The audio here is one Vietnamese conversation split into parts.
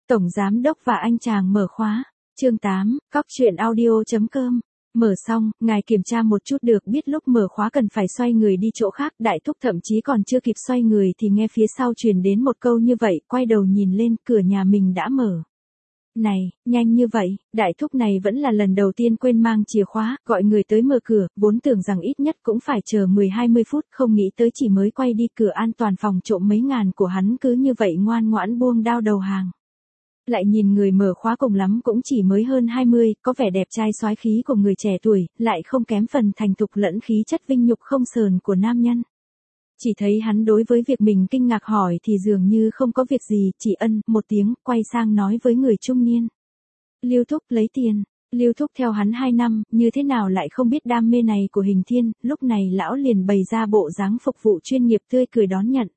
Tổng Giám Đốc và anh chàng mở khóa. Chương 8, cóc truyện audio.com. Mở xong, ngài kiểm tra một chút được biết lúc mở khóa cần phải xoay người đi chỗ khác. Đại thúc thậm chí còn chưa kịp xoay người thì nghe phía sau truyền đến một câu như vậy, quay đầu nhìn lên, cửa nhà mình đã mở. Này, nhanh như vậy, đại thúc này vẫn là lần đầu tiên quên mang chìa khóa, gọi người tới mở cửa, vốn tưởng rằng ít nhất cũng phải chờ 10-20 phút, không nghĩ tới chỉ mới quay đi cửa an toàn phòng trộm mấy ngàn của hắn cứ như vậy ngoan ngoãn buông đao đầu hàng. Lại nhìn người mở khóa cùng lắm cũng chỉ mới hơn 20, có vẻ đẹp trai soái khí của người trẻ tuổi, lại không kém phần thành thục lẫn khí chất vinh nhục không sờn của nam nhân. Chỉ thấy hắn đối với việc mình kinh ngạc hỏi thì dường như không có việc gì, chỉ một tiếng, quay sang nói với người trung niên. Lưu thúc lấy tiền. Lưu thúc theo hắn 2 năm, như thế nào lại không biết đam mê này của Hình Thiên, lúc này lão liền bày ra bộ dáng phục vụ chuyên nghiệp tươi cười đón nhận.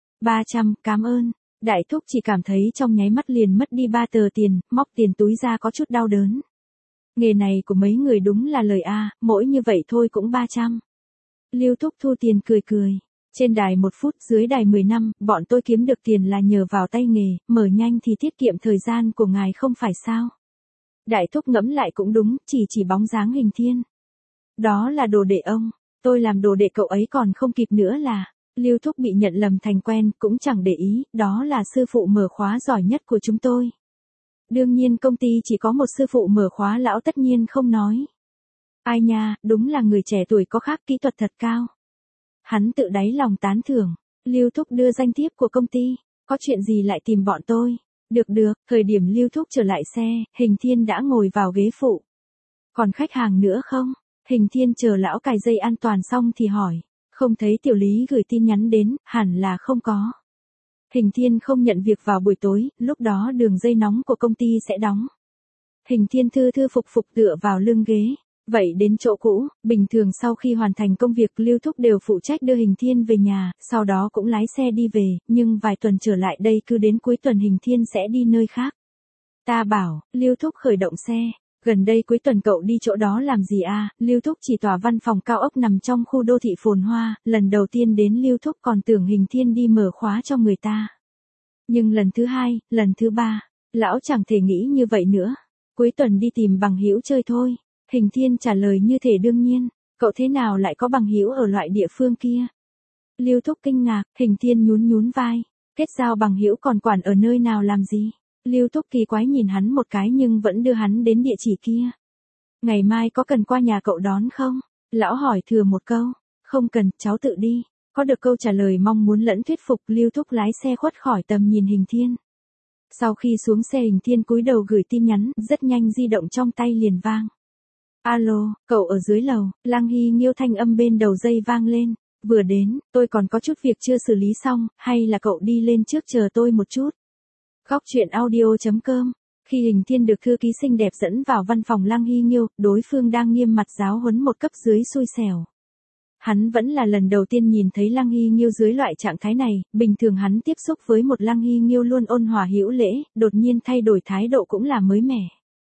300, cảm ơn. Đại thúc chỉ cảm thấy trong nháy mắt liền mất đi 3 tờ tiền, móc tiền túi ra có chút đau đớn. Nghề này của mấy người đúng là lời a, mỗi như vậy thôi cũng 300. Lưu thúc thu tiền cười cười. Trên đài 1 phút, dưới đài 10 năm, bọn tôi kiếm được tiền là nhờ vào tay nghề, mở nhanh thì tiết kiệm thời gian của ngài không phải sao. Đại thúc ngẫm lại cũng đúng, chỉ bóng dáng Hình Thiên. Đó là đồ đệ ông, tôi làm đồ đệ cậu ấy còn không kịp nữa là. Lưu thúc bị nhận lầm thành quen, cũng chẳng để ý, đó là sư phụ mở khóa giỏi nhất của chúng tôi. Đương nhiên công ty chỉ có một sư phụ mở khóa lão tất nhiên không nói. Ai nha, đúng là người trẻ tuổi có khác kỹ thuật thật cao. Hắn tự đáy lòng tán thưởng. Lưu thúc đưa danh thiếp của công ty, có chuyện gì lại tìm bọn tôi. Được, thời điểm Lưu thúc trở lại xe, Hình Thiên đã ngồi vào ghế phụ. Còn khách hàng nữa không? Hình Thiên chờ lão cài dây an toàn xong thì hỏi. Không thấy tiểu lý gửi tin nhắn đến, hẳn là không có. Hình Thiên không nhận việc vào buổi tối, lúc đó đường dây nóng của công ty sẽ đóng. Hình Thiên thư phục tựa vào lưng ghế. Vậy đến chỗ cũ, bình thường sau khi hoàn thành công việc Lưu thúc đều phụ trách đưa Hình Thiên về nhà, sau đó cũng lái xe đi về, nhưng vài tuần trở lại đây cứ đến cuối tuần Hình Thiên sẽ đi nơi khác. Ta bảo, Lưu thúc khởi động xe. Gần đây cuối tuần cậu đi chỗ đó làm gì à? Lưu thúc chỉ tòa văn phòng cao ốc nằm trong khu đô thị phồn hoa, lần đầu tiên đến Lưu thúc còn tưởng Hình Thiên đi mở khóa cho người ta. Nhưng lần thứ 2, lần thứ 3, lão chẳng thể nghĩ như vậy nữa. Cuối tuần đi tìm bằng hữu chơi thôi. Hình Thiên trả lời như thể đương nhiên, cậu thế nào lại có bằng hữu ở loại địa phương kia? Lưu thúc kinh ngạc, Hình Thiên nhún vai, kết giao bằng hữu còn quản ở nơi nào làm gì? Lưu thúc kỳ quái nhìn hắn một cái nhưng vẫn đưa hắn đến địa chỉ kia. Ngày mai có cần qua nhà cậu đón không? Lão hỏi thừa một câu. Không cần, cháu tự đi. Có được câu trả lời mong muốn lẫn thuyết phục, Lưu thúc lái xe khuất khỏi tầm nhìn Hình Thiên. Sau khi xuống xe Hình Thiên cúi đầu gửi tin nhắn, rất nhanh di động trong tay liền vang. Alo, cậu ở dưới lầu, Lăng Hy Nghiêu thanh âm bên đầu dây vang lên. Vừa đến, tôi còn có chút việc chưa xử lý xong, hay là cậu đi lên trước chờ tôi một chút. Cóc truyện audio.com. Khi Hình Thiên được thư ký xinh đẹp dẫn vào văn phòng Lăng Hy Nghiêu, đối phương đang nghiêm mặt giáo huấn một cấp dưới xui xẻo. Hắn vẫn là lần đầu tiên nhìn thấy Lăng Hy Nghiêu dưới loại trạng thái này, bình thường hắn tiếp xúc với một Lăng Hy Nghiêu luôn ôn hòa hữu lễ, đột nhiên thay đổi thái độ cũng là mới mẻ.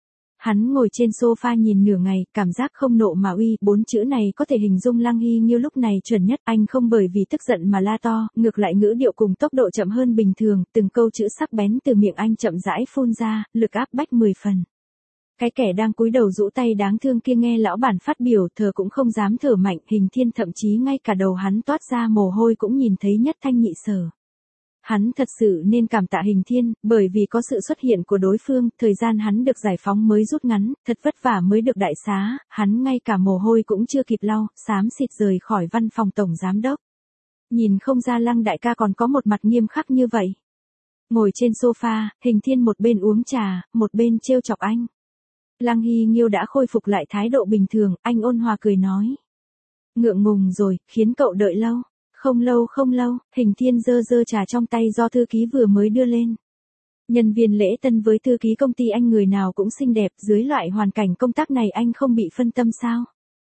Hắn ngồi trên sofa nhìn nửa ngày, cảm giác không nộ mà uy, 4 chữ này có thể hình dung Lăng Hy Nghiêu lúc này chuẩn nhất, anh không bởi vì tức giận mà la to, ngược lại ngữ điệu cùng tốc độ chậm hơn bình thường, từng câu chữ sắc bén từ miệng anh chậm rãi phun ra, lực áp bách 10 phần. Cái kẻ đang cúi đầu rũ tay đáng thương kia nghe lão bản phát biểu, thở cũng không dám thở mạnh, Hình Thiên thậm chí ngay cả đầu hắn toát ra mồ hôi cũng nhìn thấy nhất thanh nhị sở. Hắn thật sự nên cảm tạ Hình Thiên, bởi vì có sự xuất hiện của đối phương, thời gian hắn được giải phóng mới rút ngắn, thật vất vả mới được đại xá, hắn ngay cả mồ hôi cũng chưa kịp lau, xám xịt rời khỏi văn phòng tổng giám đốc. Nhìn không ra Lăng đại ca còn có một mặt nghiêm khắc như vậy. Ngồi trên sofa, Hình Thiên một bên uống trà, một bên trêu chọc anh. Lăng Hy Nghiêu đã khôi phục lại thái độ bình thường, anh ôn hòa cười nói. Ngượng ngùng rồi, khiến cậu đợi lâu. Không lâu, Hình Thiên giơ trà trong tay do thư ký vừa mới đưa lên. Nhân viên lễ tân với thư ký công ty anh người nào cũng xinh đẹp, dưới loại hoàn cảnh công tác này anh không bị phân tâm sao?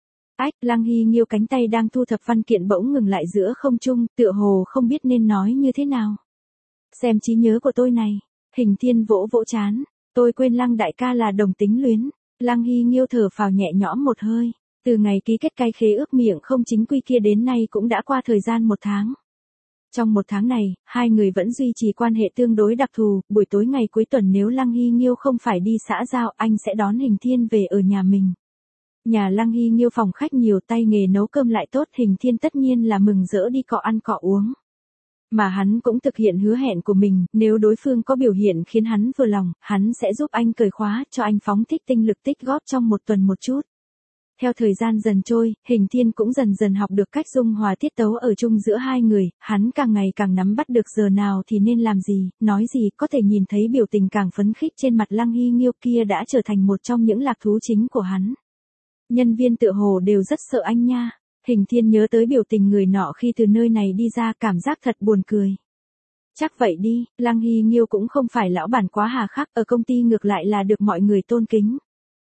Lăng Hy Nghiêu cánh tay đang thu thập văn kiện bỗng ngừng lại giữa không trung, tựa hồ không biết nên nói như thế nào. Xem trí nhớ của tôi này, Hình Thiên vỗ trán, tôi quên Lăng đại ca là đồng tính luyến. Lăng Hy Nghiêu thở phào nhẹ nhõm một hơi. Từ ngày ký kết cái khế ước miệng không chính quy kia đến nay cũng đã qua thời gian 1 tháng. Trong một tháng này, hai người vẫn duy trì quan hệ tương đối đặc thù, buổi tối ngày cuối tuần nếu Lăng Hy Nghiêu không phải đi xã giao, anh sẽ đón Hình Thiên về ở nhà mình. Nhà Lăng Hy Nghiêu phòng khách nhiều, tay nghề nấu cơm lại tốt, Hình Thiên tất nhiên là mừng rỡ đi cọ ăn cọ uống. Mà hắn cũng thực hiện hứa hẹn của mình, nếu đối phương có biểu hiện khiến hắn vừa lòng, hắn sẽ giúp anh cởi khóa, cho anh phóng thích tinh lực tích góp trong một tuần một chút. Theo thời gian dần trôi, Hình Thiên cũng dần dần học được cách dung hòa tiết tấu ở chung giữa hai người, hắn càng ngày càng nắm bắt được giờ nào thì nên làm gì, nói gì, có thể nhìn thấy biểu tình càng phấn khích trên mặt Lăng Hy Nghiêu kia đã trở thành một trong những lạc thú chính của hắn. Nhân viên tựa hồ đều rất sợ anh nha. Hình Thiên nhớ tới biểu tình người nọ khi từ nơi này đi ra, cảm giác thật buồn cười. Chắc vậy đi, Lăng Hy Nghiêu cũng không phải lão bản quá hà khắc, ở công ty ngược lại là được mọi người tôn kính.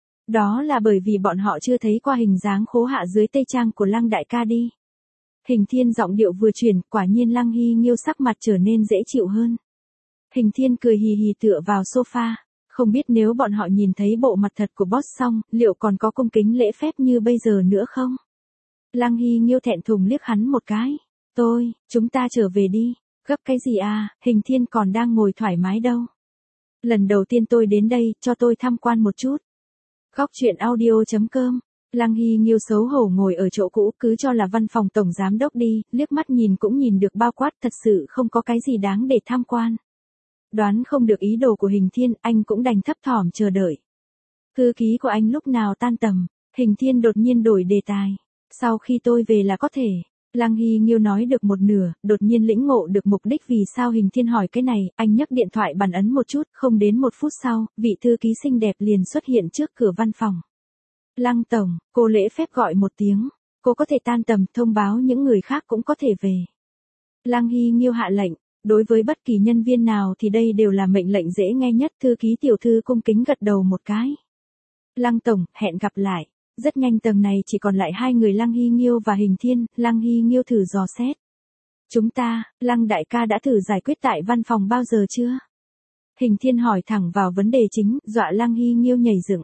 Đó là bởi vì bọn họ chưa thấy qua hình dáng khố hạ dưới tây trang của Lăng đại ca đi. Hình Thiên giọng điệu vừa chuyển, quả nhiên Lăng Hy Nghiêu sắc mặt trở nên dễ chịu hơn. Hình Thiên cười hì hì tựa vào sofa, không biết nếu bọn họ nhìn thấy bộ mặt thật của boss xong, liệu còn có cung kính lễ phép như bây giờ nữa không? Lăng Hy Nghiêu thẹn thùng liếc hắn một cái. Chúng ta trở về đi. Gấp cái gì à, Hình Thiên còn đang ngồi thoải mái đâu. Lần đầu tiên tôi đến đây, cho tôi tham quan một chút. Góc chuyện audio.com. Lăng Hy Nghiêu xấu hổ ngồi ở chỗ cũ, cứ cho là văn phòng tổng giám đốc đi, liếc mắt nhìn cũng nhìn được bao quát, thật sự không có cái gì đáng để tham quan. Đoán không được ý đồ của Hình Thiên, anh cũng đành thấp thỏm chờ đợi. Thư ký của anh lúc nào tan tầm? Hình Thiên đột nhiên đổi đề tài. Sau khi tôi về là có thể. Lăng Hy Nghiêu nói được một nửa, đột nhiên lĩnh ngộ được mục đích vì sao Hình Thiên hỏi cái này, anh nhấc điện thoại bàn ấn một chút, không đến một phút sau, vị thư ký xinh đẹp liền xuất hiện trước cửa văn phòng. Lăng tổng, cô lễ phép gọi một tiếng, cô có thể tan tầm, thông báo những người khác cũng có thể về. Lăng Hy Nghiêu hạ lệnh, đối với bất kỳ nhân viên nào thì đây đều là mệnh lệnh dễ nghe nhất, thư ký tiểu thư cung kính gật đầu một cái. Lăng tổng, hẹn gặp lại. Rất nhanh tầng này chỉ còn lại hai người Lăng Hy Nghiêu và Hình Thiên, Lăng Hy Nghiêu thử dò xét. Chúng ta, Lăng đại ca đã thử giải quyết tại văn phòng bao giờ chưa? Hình Thiên hỏi thẳng vào vấn đề chính, dọa Lăng Hy Nghiêu nhảy dựng.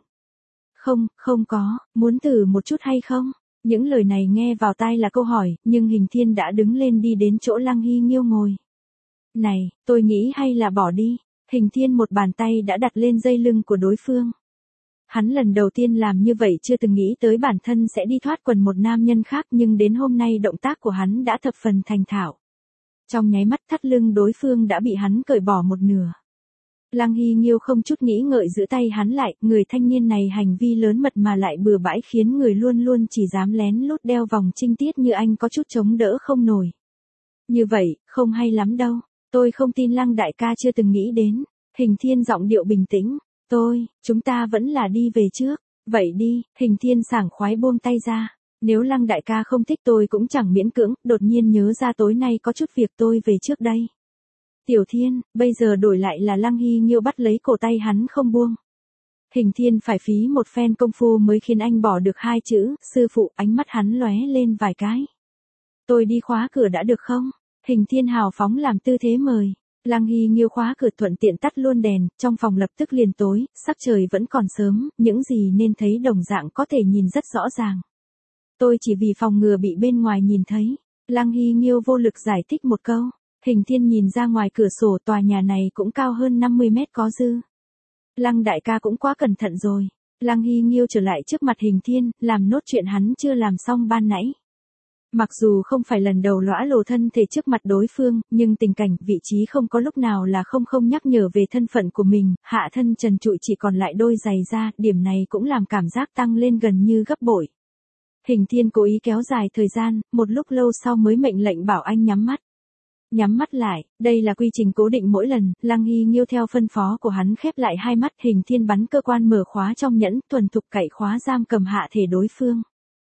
Không có, muốn thử một chút hay không? Những lời này nghe vào tai là câu hỏi, nhưng Hình Thiên đã đứng lên đi đến chỗ Lăng Hy Nghiêu ngồi. Này, tôi nghĩ hay là bỏ đi. Hình Thiên một bàn tay đã đặt lên dây lưng của đối phương. Hắn lần đầu tiên làm như vậy, chưa từng nghĩ tới bản thân sẽ đi thoát quần một nam nhân khác, nhưng đến hôm nay động tác của hắn đã thập phần thành thạo. Trong nháy mắt thắt lưng đối phương đã bị hắn cởi bỏ một nửa. Lăng Hy Nghiêu không chút nghĩ ngợi giữ tay hắn lại, người thanh niên này hành vi lớn mật mà lại bừa bãi khiến người luôn luôn chỉ dám lén lút đeo vòng trinh tiết như anh có chút chống đỡ không nổi. Như vậy, không hay lắm đâu, tôi không tin Lăng đại ca chưa từng nghĩ đến. Hình Thiên giọng điệu bình tĩnh. Chúng ta vẫn là đi về trước. Vậy đi, Hình Thiên sảng khoái buông tay ra. Nếu Lăng đại ca không thích tôi cũng chẳng miễn cưỡng, đột nhiên nhớ ra tối nay có chút việc, tôi về trước đây. Tiểu Thiên, bây giờ đổi lại là Lăng Hy Nghiêu bắt lấy cổ tay hắn không buông. Hình Thiên phải phí một phen công phu mới khiến anh bỏ được hai chữ, sư phụ, ánh mắt hắn lóe lên vài cái. Tôi đi khóa cửa đã được không? Hình Thiên hào phóng làm tư thế mời. Lăng Hy Nghiêu khóa cửa thuận tiện tắt luôn đèn, trong phòng lập tức liền tối, sắc trời vẫn còn sớm, những gì nên thấy đồng dạng có thể nhìn rất rõ ràng. Tôi chỉ vì phòng ngừa bị bên ngoài nhìn thấy. Lăng Hy Nghiêu vô lực giải thích một câu. Hình Thiên nhìn ra ngoài cửa sổ, tòa nhà này cũng cao hơn 50 mét có dư. Lăng đại ca cũng quá cẩn thận rồi. Lăng Hy Nghiêu trở lại trước mặt Hình Thiên, làm nốt chuyện hắn chưa làm xong ban nãy. Mặc dù không phải lần đầu lõa lồ thân thể trước mặt đối phương, nhưng tình cảnh, vị trí không có lúc nào là không nhắc nhở về thân phận của mình, hạ thân trần trụi chỉ còn lại đôi giày da, điểm này cũng làm cảm giác tăng lên gần như gấp bội. Hình Thiên cố ý kéo dài thời gian, một lúc lâu sau mới mệnh lệnh bảo anh nhắm mắt. Nhắm mắt lại, đây là quy trình cố định mỗi lần, Lăng Hy Nghiêu theo phân phó của hắn khép lại hai mắt, Hình Thiên bắn cơ quan mở khóa trong nhẫn, thuần thục cậy khóa giam cầm hạ thể đối phương.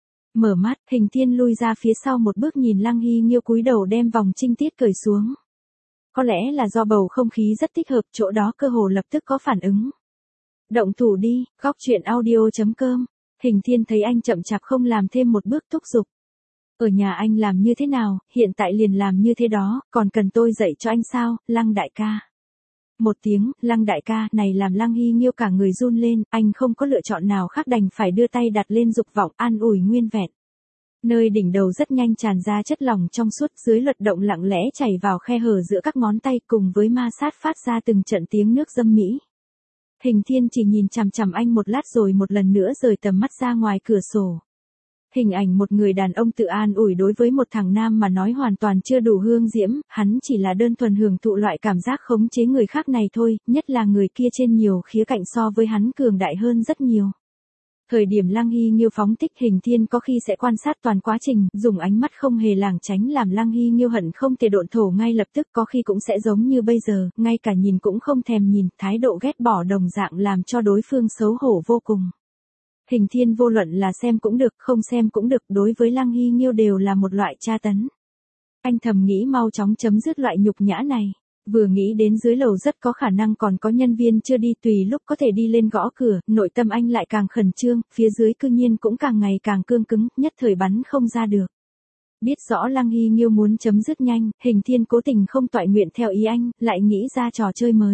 Mở mắt, Hình Thiên lui ra phía sau một bước nhìn Lăng Hy Nghiêu cúi đầu đem vòng trinh tiết cởi xuống. Có lẽ là do bầu không khí rất thích hợp, chỗ đó cơ hồ lập tức có phản ứng. Động thủ đi, góc chuyện audio.com. Hình Thiên thấy anh chậm chạp không làm thêm một bước thúc giục. Ở nhà anh làm như thế nào, hiện tại liền làm như thế đó, còn cần tôi dạy cho anh sao, Lăng đại ca. Một tiếng, Lăng đại ca, này làm Lăng Hy Nghiêu cả người run lên, anh không có lựa chọn nào khác đành phải đưa tay đặt lên dục vọng an ủi nguyên vẹn. Nơi đỉnh đầu rất nhanh tràn ra chất lỏng trong suốt, dưới luật động lặng lẽ chảy vào khe hở giữa các ngón tay cùng với ma sát phát ra từng trận tiếng nước dâm mỹ. Hình Thiên chỉ nhìn chằm chằm anh một lát rồi một lần nữa rời tầm mắt ra ngoài cửa sổ. Hình ảnh một người đàn ông tự an ủi đối với một thằng nam mà nói hoàn toàn chưa đủ hương diễm, hắn chỉ là đơn thuần hưởng thụ loại cảm giác khống chế người khác này thôi, nhất là người kia trên nhiều khía cạnh so với hắn cường đại hơn rất nhiều. Thời điểm Lăng Hy Nghiêu phóng thích, Hình Thiên có khi sẽ quan sát toàn quá trình, dùng ánh mắt không hề lảng tránh làm Lăng Hy Nghiêu hận không thể độn thổ ngay lập tức, có khi cũng sẽ giống như bây giờ, ngay cả nhìn cũng không thèm nhìn, thái độ ghét bỏ đồng dạng làm cho đối phương xấu hổ vô cùng. Hình Thiên vô luận là xem cũng được, không xem cũng được, đối với Lăng Hy Nghiêu đều là một loại tra tấn. Anh thầm nghĩ mau chóng chấm dứt loại nhục nhã này. Vừa nghĩ đến dưới lầu rất có khả năng còn có nhân viên chưa đi, tùy lúc có thể đi lên gõ cửa, nội tâm anh lại càng khẩn trương, phía dưới cư nhiên cũng càng ngày càng cương cứng, nhất thời bắn không ra được. Biết rõ Lăng Hy Nghiêu muốn chấm dứt nhanh, Hình Thiên cố tình không toại nguyện theo ý anh, lại nghĩ ra trò chơi mới.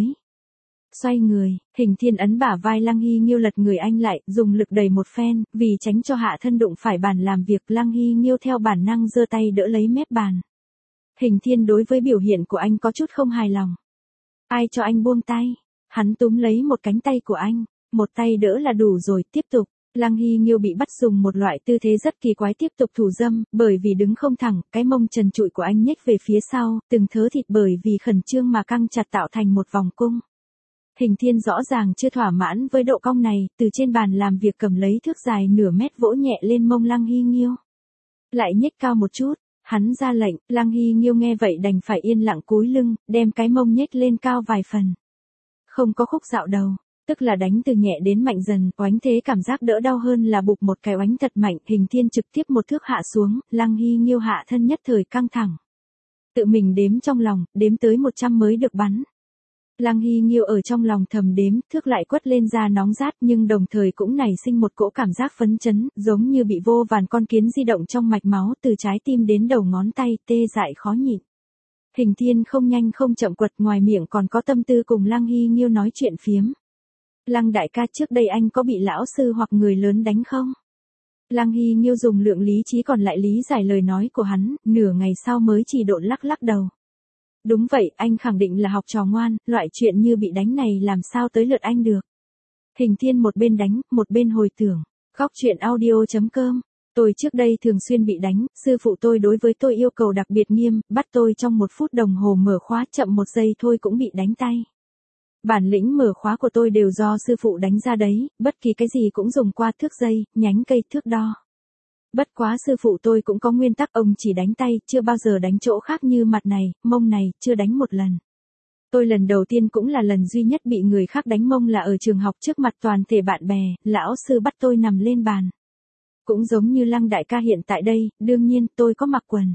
Xoay người, Hình Thiên ấn bả vai Lăng Hy Nghiêu lật người anh lại, dùng lực đẩy một phen, vì tránh cho hạ thân đụng phải bàn làm việc, Lăng Hy Nghiêu theo bản năng giơ tay đỡ lấy mép bàn. Hình Thiên đối với biểu hiện của anh có chút không hài lòng. Ai cho anh buông tay? Hắn túm lấy một cánh tay của anh, một tay đỡ là đủ rồi, tiếp tục. Lăng Hy Nghiêu bị bắt dùng một loại tư thế rất kỳ quái tiếp tục thủ dâm, bởi vì đứng không thẳng, cái mông trần trụi của anh nhếch về phía sau, từng thớ thịt bởi vì khẩn trương mà căng chặt tạo thành một vòng cung. Hình Thiên rõ ràng chưa thỏa mãn với độ cong này, từ trên bàn làm việc cầm lấy thước dài nửa mét vỗ nhẹ lên mông Lăng Hy Nghiêu. Lại nhếch cao một chút. Hắn ra lệnh, Lăng Hy Nghiêu nghe vậy đành phải yên lặng cúi lưng, đem cái mông nhếch lên cao vài phần. Không có khúc dạo đầu, tức là đánh từ nhẹ đến mạnh dần, oánh thế cảm giác đỡ đau hơn là bụp một cái oánh thật mạnh, Hình Thiên trực tiếp một thước hạ xuống, Lăng Hy Nghiêu hạ thân nhất thời căng thẳng. Tự mình đếm trong lòng, đếm tới 100 mới được bắn. Lăng Hy Nghiêu ở trong lòng thầm đếm, thước lại quất lên da nóng rát nhưng đồng thời cũng nảy sinh một cỗ cảm giác phấn chấn, giống như bị vô vàn con kiến di động trong mạch máu từ trái tim đến đầu ngón tay, tê dại khó nhịn. Hình Thiên không nhanh không chậm quật, ngoài miệng còn có tâm tư cùng Lăng Hy Nghiêu nói chuyện phiếm. Lăng đại ca, trước đây anh có bị lão sư hoặc người lớn đánh không? Lăng Hy Nghiêu dùng lượng lý trí còn lại lý giải lời nói của hắn, nửa ngày sau mới chỉ độn lắc lắc đầu. Đúng vậy, anh khẳng định là học trò ngoan, loại chuyện như bị đánh này làm sao tới lượt anh được. Hình Thiên một bên đánh, một bên hồi tưởng. Góc truyện audio.com. Tôi trước đây thường xuyên bị đánh, sư phụ tôi đối với tôi yêu cầu đặc biệt nghiêm, bắt tôi trong 1 phút đồng hồ mở khóa, chậm 1 giây thôi cũng bị đánh tay. Bản lĩnh mở khóa của tôi đều do sư phụ đánh ra đấy, bất kỳ cái gì cũng dùng qua thước dây, nhánh cây, thước đo. Bất quá sư phụ tôi cũng có nguyên tắc, ông chỉ đánh tay, chưa bao giờ đánh chỗ khác như mặt này, mông này, chưa đánh một lần. Tôi lần đầu tiên cũng là lần duy nhất bị người khác đánh mông là ở trường học trước mặt toàn thể bạn bè, lão sư bắt tôi nằm lên bàn. Cũng giống như Lăng đại ca hiện tại đây, đương nhiên tôi có mặc quần.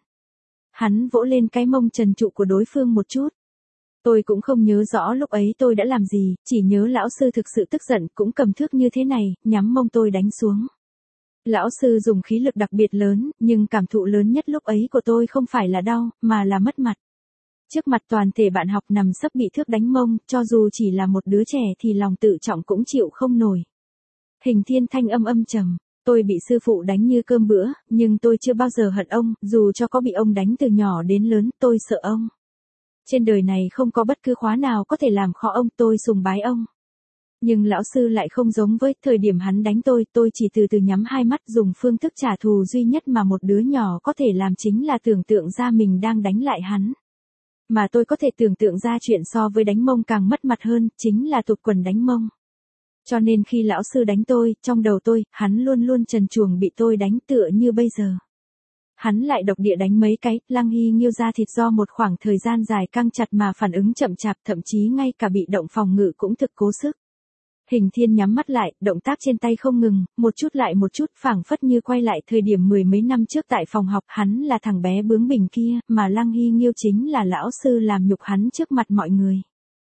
Hắn vỗ lên cái mông trần trụ của đối phương một chút. Tôi cũng không nhớ rõ lúc ấy tôi đã làm gì, chỉ nhớ lão sư thực sự tức giận, cũng cầm thước như thế này, nhắm mông tôi đánh xuống. Lão sư dùng khí lực đặc biệt lớn, nhưng cảm thụ lớn nhất lúc ấy của tôi không phải là đau, mà là mất mặt. Trước mặt toàn thể bạn học nằm sấp bị thước đánh mông, cho dù chỉ là một đứa trẻ thì lòng tự trọng cũng chịu không nổi. Hình Thiên thanh âm trầm, tôi bị sư phụ đánh như cơm bữa, nhưng tôi chưa bao giờ hận ông, dù cho có bị ông đánh từ nhỏ đến lớn, tôi sợ ông. Trên đời này không có bất cứ khóa nào có thể làm khó ông, tôi sùng bái ông. Nhưng lão sư lại không giống với, thời điểm hắn đánh tôi chỉ từ từ nhắm hai mắt, dùng phương thức trả thù duy nhất mà một đứa nhỏ có thể làm chính là tưởng tượng ra mình đang đánh lại hắn. Mà tôi có thể tưởng tượng ra chuyện so với đánh mông càng mất mặt hơn, chính là tụt quần đánh mông. Cho nên khi lão sư đánh tôi, trong đầu tôi, hắn luôn luôn trần truồng bị tôi đánh tựa như bây giờ. Hắn lại độc địa đánh mấy cái, Lăng Hy Nghiêu da thịt do một khoảng thời gian dài căng chặt mà phản ứng chậm chạp, thậm chí ngay cả bị động phòng ngự cũng thực cố sức. Hình Thiên nhắm mắt lại, động tác trên tay không ngừng, một chút lại một chút, phảng phất như quay lại thời điểm 10 mấy năm trước tại phòng học, hắn là thằng bé bướng bỉnh kia, mà Lăng Hy Nghiêu chính là lão sư làm nhục hắn trước mặt mọi người.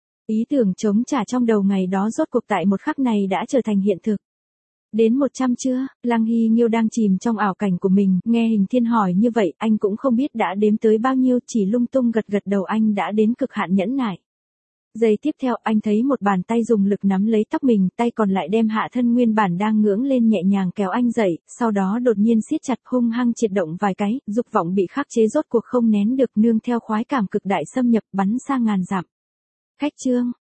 Ý tưởng chống trả trong đầu ngày đó rốt cuộc tại một khắc này đã trở thành hiện thực. Đến 100 chưa? Lăng Hy Nghiêu đang chìm trong ảo cảnh của mình, nghe Hình Thiên hỏi như vậy, anh cũng không biết đã đếm tới bao nhiêu, chỉ lung tung gật gật đầu, anh đã đến cực hạn nhẫn nại. Giây tiếp theo anh thấy một bàn tay dùng lực nắm lấy tóc mình, tay còn lại đem hạ thân nguyên bản đang ngưỡng lên nhẹ nhàng kéo anh dậy, sau đó đột nhiên siết chặt hung hăng triệt động vài cái, dục vọng bị khắc chế rốt cuộc không nén được nương theo khoái cảm cực đại xâm nhập bắn sang ngàn dặm. Khách trương,